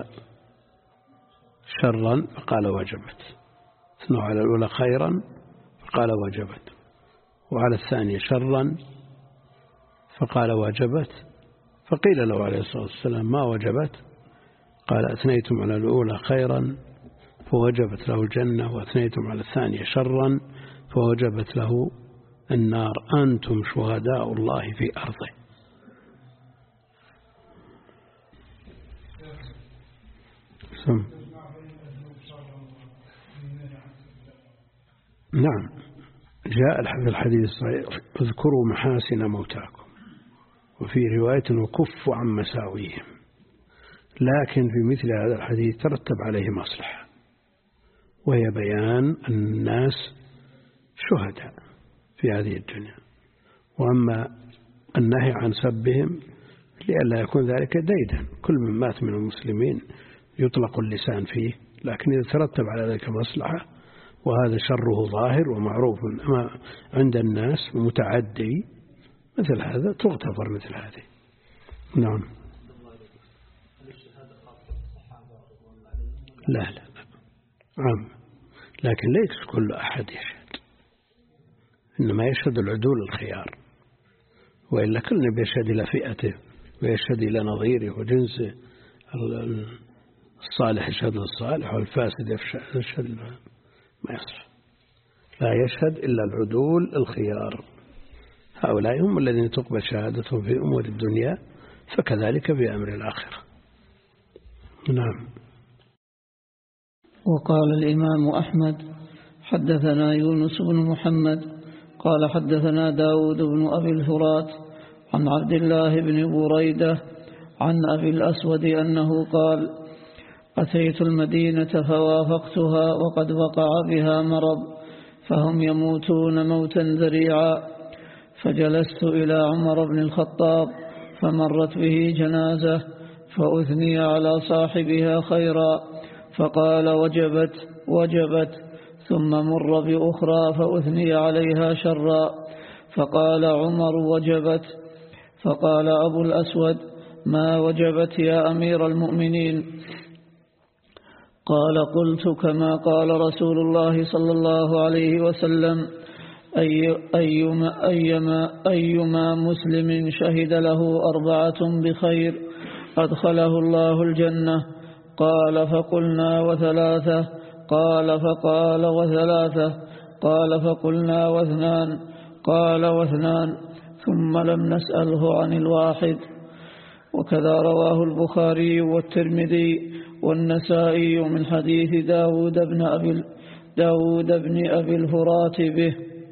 شرا فقال وجبت أثنوا على الأولى خيرا فقال وجبت وعلى الثانية شرا فقال وجبت فقيل له عليه الصلاة والسلام ما وجبت قال أثنيتم على الأولى خيرا فوجبت له الجنة وأثنيتم على الثانية شرا فوجبت له النار أنتم شهداء الله في أرضه. سم. نعم جاء في الحديث اذكروا محاسن موتاكم وفي رواية وكفوا عن مساويهم لكن في مثل هذا الحديث ترتب عليه مصلحة وهي بيان أن الناس شهداء في هذه الدنيا وأما النهي عن سبهم لئلا يكون ذلك ديدا كل من مات من المسلمين يطلق اللسان فيه لكن إذا ترتب على ذلك مصلحة وهذا شره ظاهر ومعروف عند الناس ومتعدي مثل هذا تغتفر مثل هذه. نعم لا لا لا عام لكن ليس كل أحد يشهد إنما يشهد العدول الخيار وإلا كل يشهد إلى فئته ويشهد إلى نظيره وجنسه الصالح يشهد للصالح والفاسد يشهد ما يصح لا يشهد إلا العدول الخيار هؤلاء هم الذين تقبل شهادتهم في أمور الدنيا فكذلك في أمر الآخرة. نعم. وقال الإمام أحمد حدثنا يونس بن محمد قال حدثنا داود بن أبي الفرات عن عبد الله بن بريدة عن أبي الأسود أنه قال أتيت المدينة فوافقتها وقد وقع بها مرض فهم يموتون موتا ذريعا فجلست إلى عمر بن الخطاب فمرت به جنازة فأثني على صاحبها خيرا فقال وجبت وجبت ثم مر بأخرى فأثني عليها شرا فقال عمر وجبت فقال أبو الأسود ما وجبت يا أمير المؤمنين قال قلت كما قال رسول الله صلى الله عليه وسلم أي أيما, أيما, أيما مسلم شهد له أربعة بخير أدخله الله الجنة قال فقلنا وثلاثة قال فقال وثلاثة قال فقلنا واثنان قال واثنان ثم لم نسأله عن الواحد. وكذا رواه البخاري والترمذي والنسائي من حديث داود بن أبي, داود بن أبي الفرات به.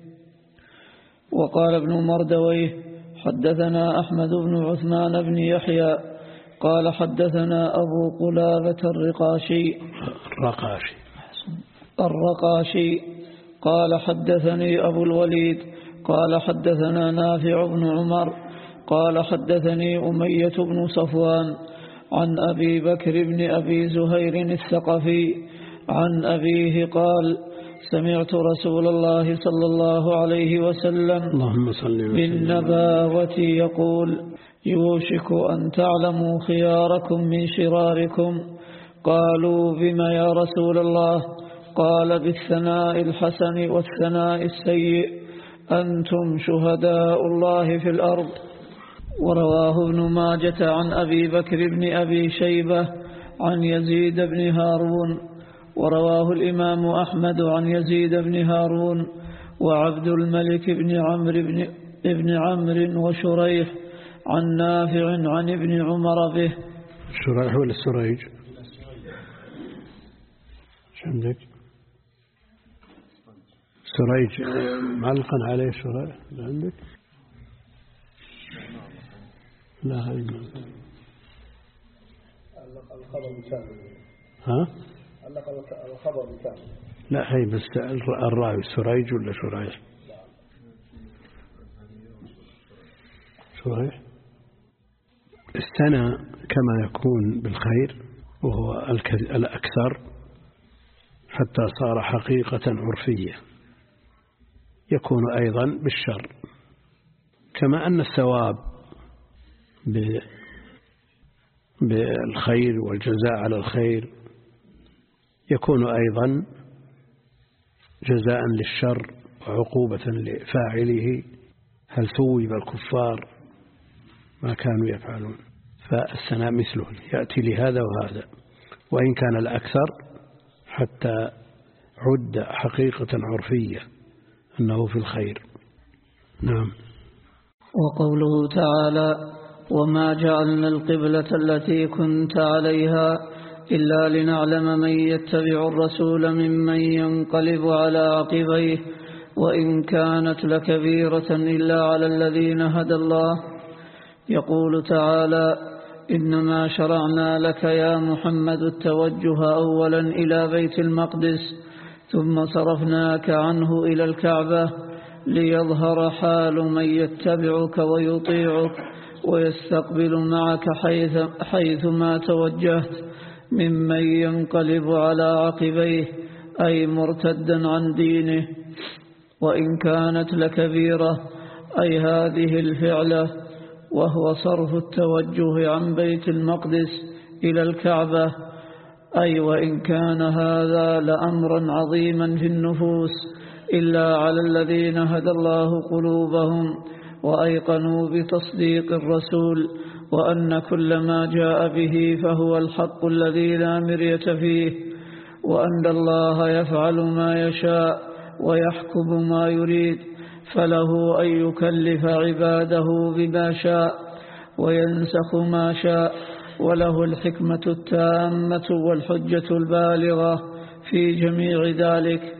وقال ابن مردويه حدثنا أحمد بن عثمان بن يحيى قال حدثنا أبو قلابة الرقاشي الرقاشي الرقاشي قال حدثني أبو الوليد قال حدثنا نافع بن عمر قال حدثني أمية بن صفوان عن أبي بكر بن أبي زهير الثقفي عن أبيه قال سمعت رسول الله صلى الله عليه وسلم اللهم صل وسلم بالنباوة يقول يوشك أن تعلموا خياركم من شراركم. قالوا بما يا رسول الله؟ قال بالثناء الحسن والثناء السيء، أنتم شهداء الله في الأرض. ورواه ابن ماجة عن أبي بكر بن أبي شيبة عن يزيد بن هارون، ورواه الإمام أحمد عن يزيد بن هارون وعبد الملك بن عمرو بن ابن عمرو وشريح عن نافع عن ابن عمر به. شريح ولا السريج؟ شو عندك؟ سريج معلقا عليه شريح عندك؟ لا هاي الخبر بكامل. ها؟ علق الخبر بكامل. لا هي بس الراوي سريج ولا شريح؟ شريح. الثناء كما يكون بالخير وهو الأكثر حتى صار حقيقة عرفية، يكون أيضا بالشر، كما أن الثواب بالخير والجزاء على الخير يكون أيضا جزاء للشر وعقوبة لفاعله. هل ثوب الكفار ما كانوا يفعلون؟ فالثناء مثله يأتي لهذا وهذا، وإن كان الأكثر حتى عد حقيقة عرفية أنه في الخير. نعم. وقوله تعالى وما جعلنا القبلة التي كنت عليها إلا لنعلم من يتبع الرسول ممن ينقلب على عقبيه وإن كانت لكبيرة إلا على الذين هدى الله. يقول تعالى إنما شرعنا لك يا محمد التوجه أولا إلى بيت المقدس ثم صرفناك عنه إلى الكعبة ليظهر حال من يتبعك ويطيعك ويستقبل معك حيث, حيث ما توجهت ممن ينقلب على عقبيه أي مرتدا عن دينه. وإن كانت لكبيرة أي هذه الفعلة وهو صرف التوجه عن بيت المقدس إلى الكعبة، أي وإن كان هذا لأمرا عظيما في النفوس إلا على الذين هدى الله قلوبهم وأيقنوا بتصديق الرسول وأن كل ما جاء به فهو الحق الذي لا مرية فيه، وأن الله يفعل ما يشاء ويحكم ما يريد، فله أن يكلف عباده بما شاء وينسخ ما شاء، وله الحكمة التامة والحجة البالغة في جميع ذلك،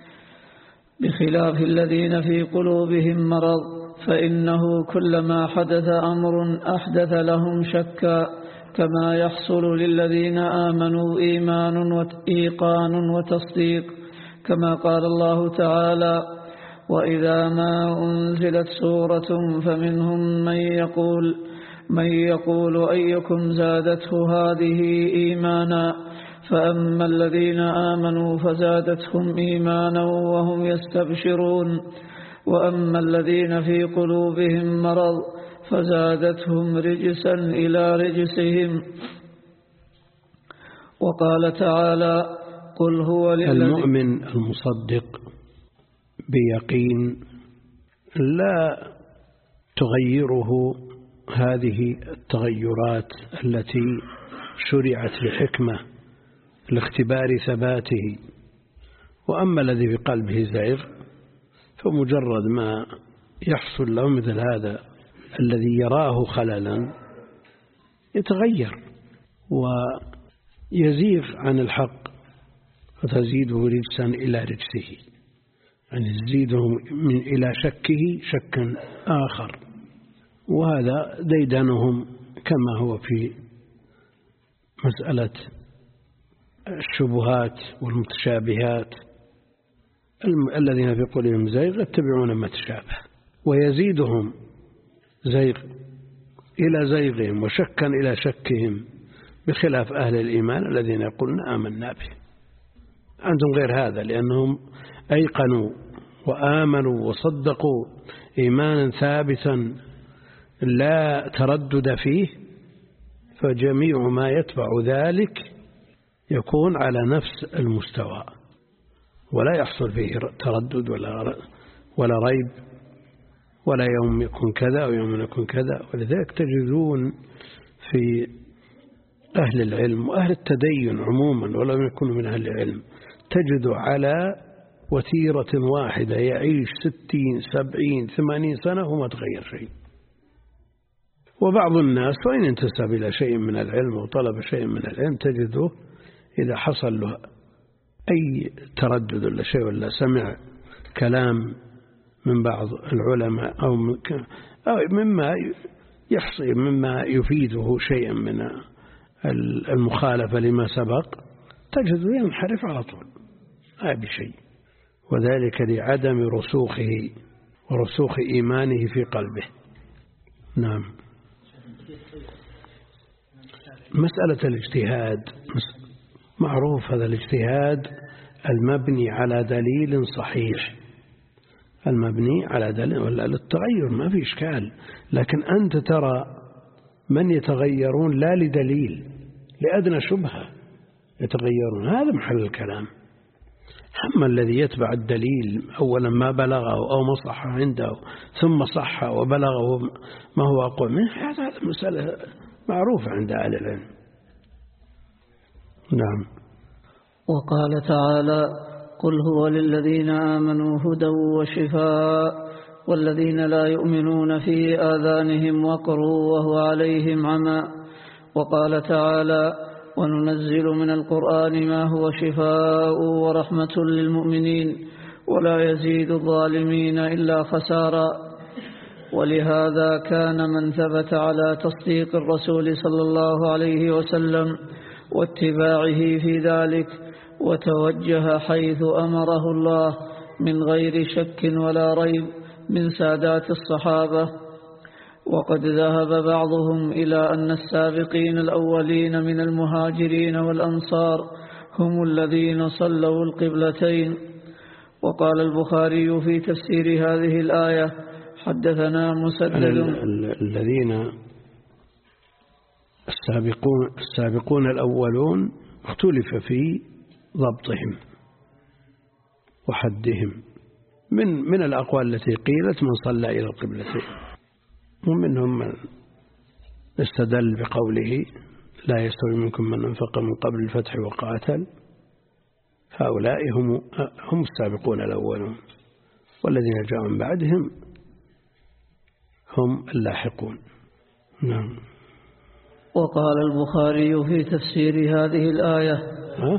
بخلاف الذين في قلوبهم مرض فإنه كلما حدث أمر أحدث لهم شكا، كما يحصل للذين آمنوا إيمان وإيقان وتصديق، كما قال الله تعالى وإذا ما أنزلت سورة فمنهم من يقول من يقول أيكم زادته هذه إيمانا، فأما الذين آمنوا فزادتهم إيمانا وهم يستبشرون، وأما الذين في قلوبهم مرض فزادتهم رجسا إلى رجسهم. وقال تعالى قل هو المؤمن المصدق بيقين لا تغيره هذه التغيرات التي شرعت لحكمة لاختبار ثباته وأما الذي في قلبه زيغ فمجرد ما يحصل له مثل هذا الذي يراه خللا يتغير ويزيغ عن الحق فتزيده رجسا إلى رجسه، يعني تزيده من إلى شكه شكا آخر. وهذا ديدنهم كما هو في مسألة الشبهات والمتشابهات. الذين في قلوبهم زيغ يتبعون ما تشابه، ويزيدهم زيغ إلى زيغهم وشكا إلى شكهم، بخلاف أهل الإيمان الذين يقولون آمنا به. عندهم غير هذا، لأنهم أيقنوا وآمنوا وصدقوا إيمانا ثابتا لا تردد فيه، فجميع ما يتبع ذلك يكون على نفس المستوى ولا يحصل فيه تردد ولا ولا ريب، ولا يوم يكون كذا ويوم يكون كذا. ولذلك تجدون في أهل العلم وأهل التدين عموما ولم يكونوا من أهل العلم، تجد على وتيرة واحدة يعيش ستين سبعين ثمانين سنة وما تغير شيء. وبعض الناس وإن انتسب إلى شيء من العلم وطلب شيء من العلم تجده إذا حصل له أي تردد ولا شيء ولا سمع كلام من بعض العلماء أو مما يحصي مما يفيده شيئا من المخالفة لما سبق تجده ينحرف على طول ما بشيء، وذلك لعدم رسوخه ورسوخ إيمانه في قلبه. نعم. مسألة الاجتهاد معروف، هذا الاجتهاد المبني على دليل صحيح، المبني على دليل ولا للتغير ما في إشكال، لكن أنت ترى من يتغيرون لا لدليل، لأدنى شبهة يتغيرون، هذا محل الكلام. أما الذي يتبع الدليل أولا ما بلغه أو ما صح عنده ثم صح وبلغه ما هو أقوى منه، هذا مسألة معروفة عند أهل العلم. نعم. وقال تعالى: قل هو للذين آمنوا هدى وشفاء والذين لا يؤمنون في آذانهم وقر وهو عليهم عمى. وقال تعالى: وننزل من القرآن ما هو شفاء ورحمة للمؤمنين ولا يزيد الظالمين إلا خسارا. ولهذا كان من ثبت على تصديق الرسول صلى الله عليه وسلم واتباعه في ذلك وتوجه حيث أمره الله من غير شك ولا ريب من سادات الصحابة. وقد ذهب بعضهم إلى أن السابقين الأولين من المهاجرين والأنصار هم الذين صلوا القبلتين. وقال البخاري في تفسير هذه الآية: حدثنا مسدد. الذين السابقون السابقون الأولون اختلف في ضبطهم وحدهم، من من الأقوال التي قيلت من صلى إلى القبلتين، ومنهم من استدل بقوله: لا يستوي منكم من أنفق من قبل الفتح وقاتل. هؤلاء هم هم السابقون الأولون، والذين جاءوا من بعدهم هم اللاحقون. نعم. وقال البخاري في تفسير هذه الآية: ها؟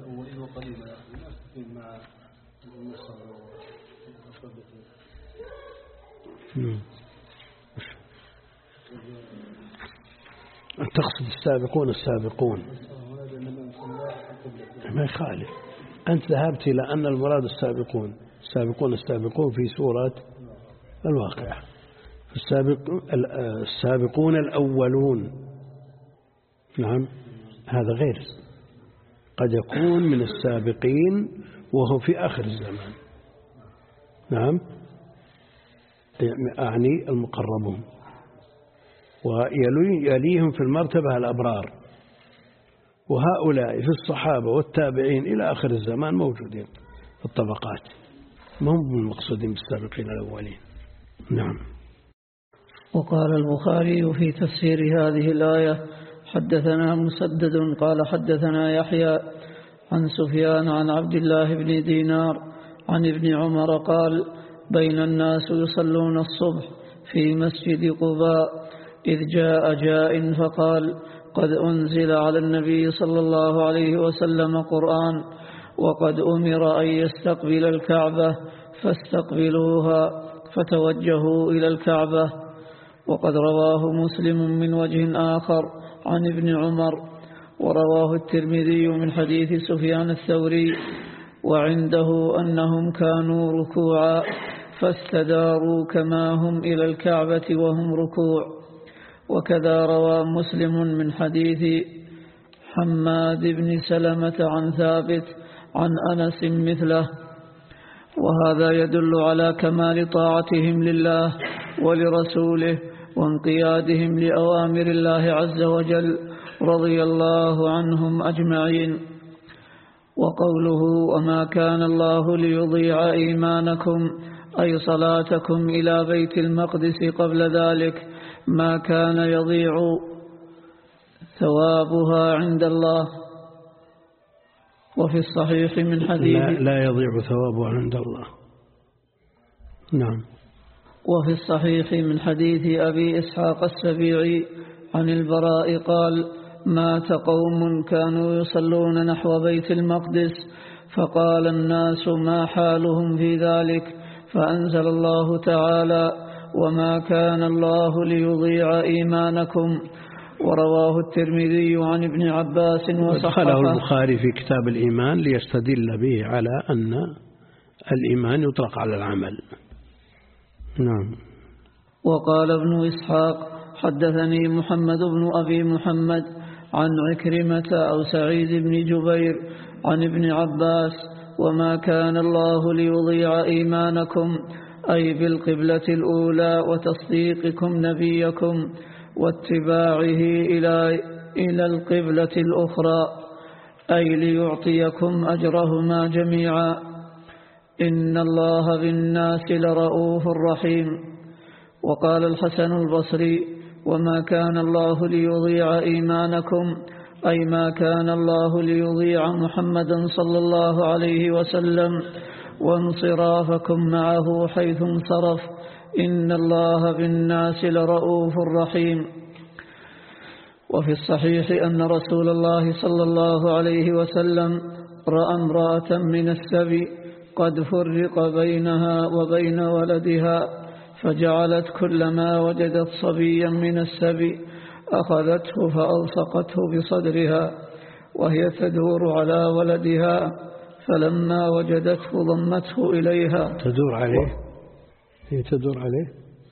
تقصد السابقون السابقون ما يخالف. أنت ذهبت إلى أن المراد السابقون السابقون السابقون في سورة الواقعة، السابق السابقون الأولون. نعم، هذا غير، قد يكون من السابقين وهو في آخر الزمان. نعم، أعني المقربون، ويليهم في المرتبة الأبرار، وهؤلاء في الصحابة والتابعين إلى آخر الزمان موجودين في الطبقات، ما هم المقصودين بالسابقين الأولين. نعم. وقال البخاري في تفسير هذه الآية: حدثنا مسدد قال حدثنا يحيى عن سفيان عن عبد الله بن دينار عن ابن عمر قال بين الناس يصلون الصبح في مسجد قباء إذ جاء جاء فقال قد أنزل على النبي صلى الله عليه وسلم قرآن وقد أمر أن يستقبل الكعبة فاستقبلوها فتوجهوا إلى الكعبة. وقد رواه مسلم من وجه آخر عن ابن عمر، ورواه الترمذي من حديث سفيان الثوري وعنده أنهم كانوا ركوعا فاستداروا كما هم إلى الكعبة وهم ركوع. وكذا روى مسلم من حديث حماد بن سلمة عن ثابت عن أنس مثله. وهذا يدل على كمال طاعتهم لله ولرسوله وانقيادهم لأوامر الله عز وجل رضي الله عنهم أجمعين. وقوله وما كان الله ليضيع إيمانكم أي صلاتكم إلى بيت المقدس قبل ذلك ما كان يضيع ثوابها عند الله. وفي الصحيح من حديث لا, لا يضيع ثوابها عند الله. نعم. وفي الصحيح من حديث أبي إسحاق السبيعي عن البراء قال مات قوم كانوا يصلون نحو بيت المقدس فقال الناس ما حالهم في ذلك فأنزل الله تعالى وما كان الله ليضيع إيمانكم. ورواه الترمذي عن ابن عباس وصححه. ودخله البخاري في كتاب الإيمان ليستدل به على أن الإيمان يطلق على العمل. نعم. وقال ابن إسحاق حدثني محمد بن أبي محمد عن عكرمة أو سعيد بن جبير عن ابن عباس وما كان الله ليضيع إيمانكم أي بالقبلة الأولى وتصديقكم نبيكم واتباعه إلى إلى القبلة الأخرى أي ليعطيكم أجرهما جميعا إن الله بالناس لرؤوف رحيم. وقال الحسن البصري وما كان الله ليضيع إيمانكم أي ما كان الله ليضيع محمدا صلى الله عليه وسلم وانصرافكم معه حيث انصرف إن الله بالناس لرؤوف رحيم. وفي الصحيح أن رسول الله صلى الله عليه وسلم رأى امرأة من السبي قد فرق بينها وبين ولدها فجعلت كلما وجدت صبيا من السبي أخذته فألصقته بصدرها وهي تدور على ولدها فلما وجدته ضمته إليها. تدور عليه هي تدور عليه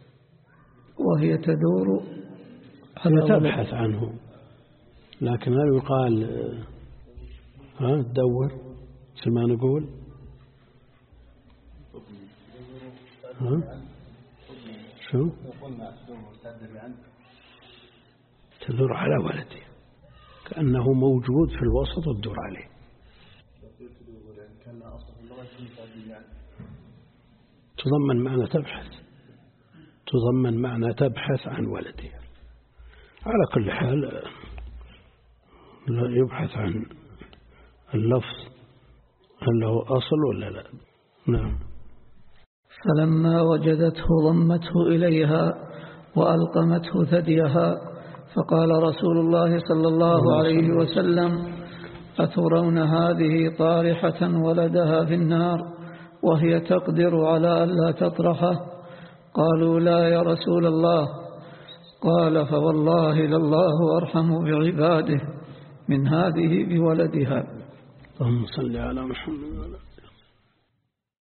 وهي تدور على تبحث عنه. لكن هل يقال ها تدور مثل ما نقول ها شو تدور على ولدي كأنه موجود في الوسط وتدور عليه. تضمن معنى تبحث تضمن معنى تبحث عن ولدي. على كل حال لا يبحث عن اللفظ هل له أصل ولا لا. نعم. فلما وجدته ضمته إليها وألقمته ثديها فقال رسول الله صلى الله عليه وسلم أترون هذه طارحة ولدها في النار وهي تقدر على ألا تطرحه؟ قالوا لا يا رسول الله. قال فوالله لله أرحم بعباده من هذه بولدها. اللهم صل على محمد.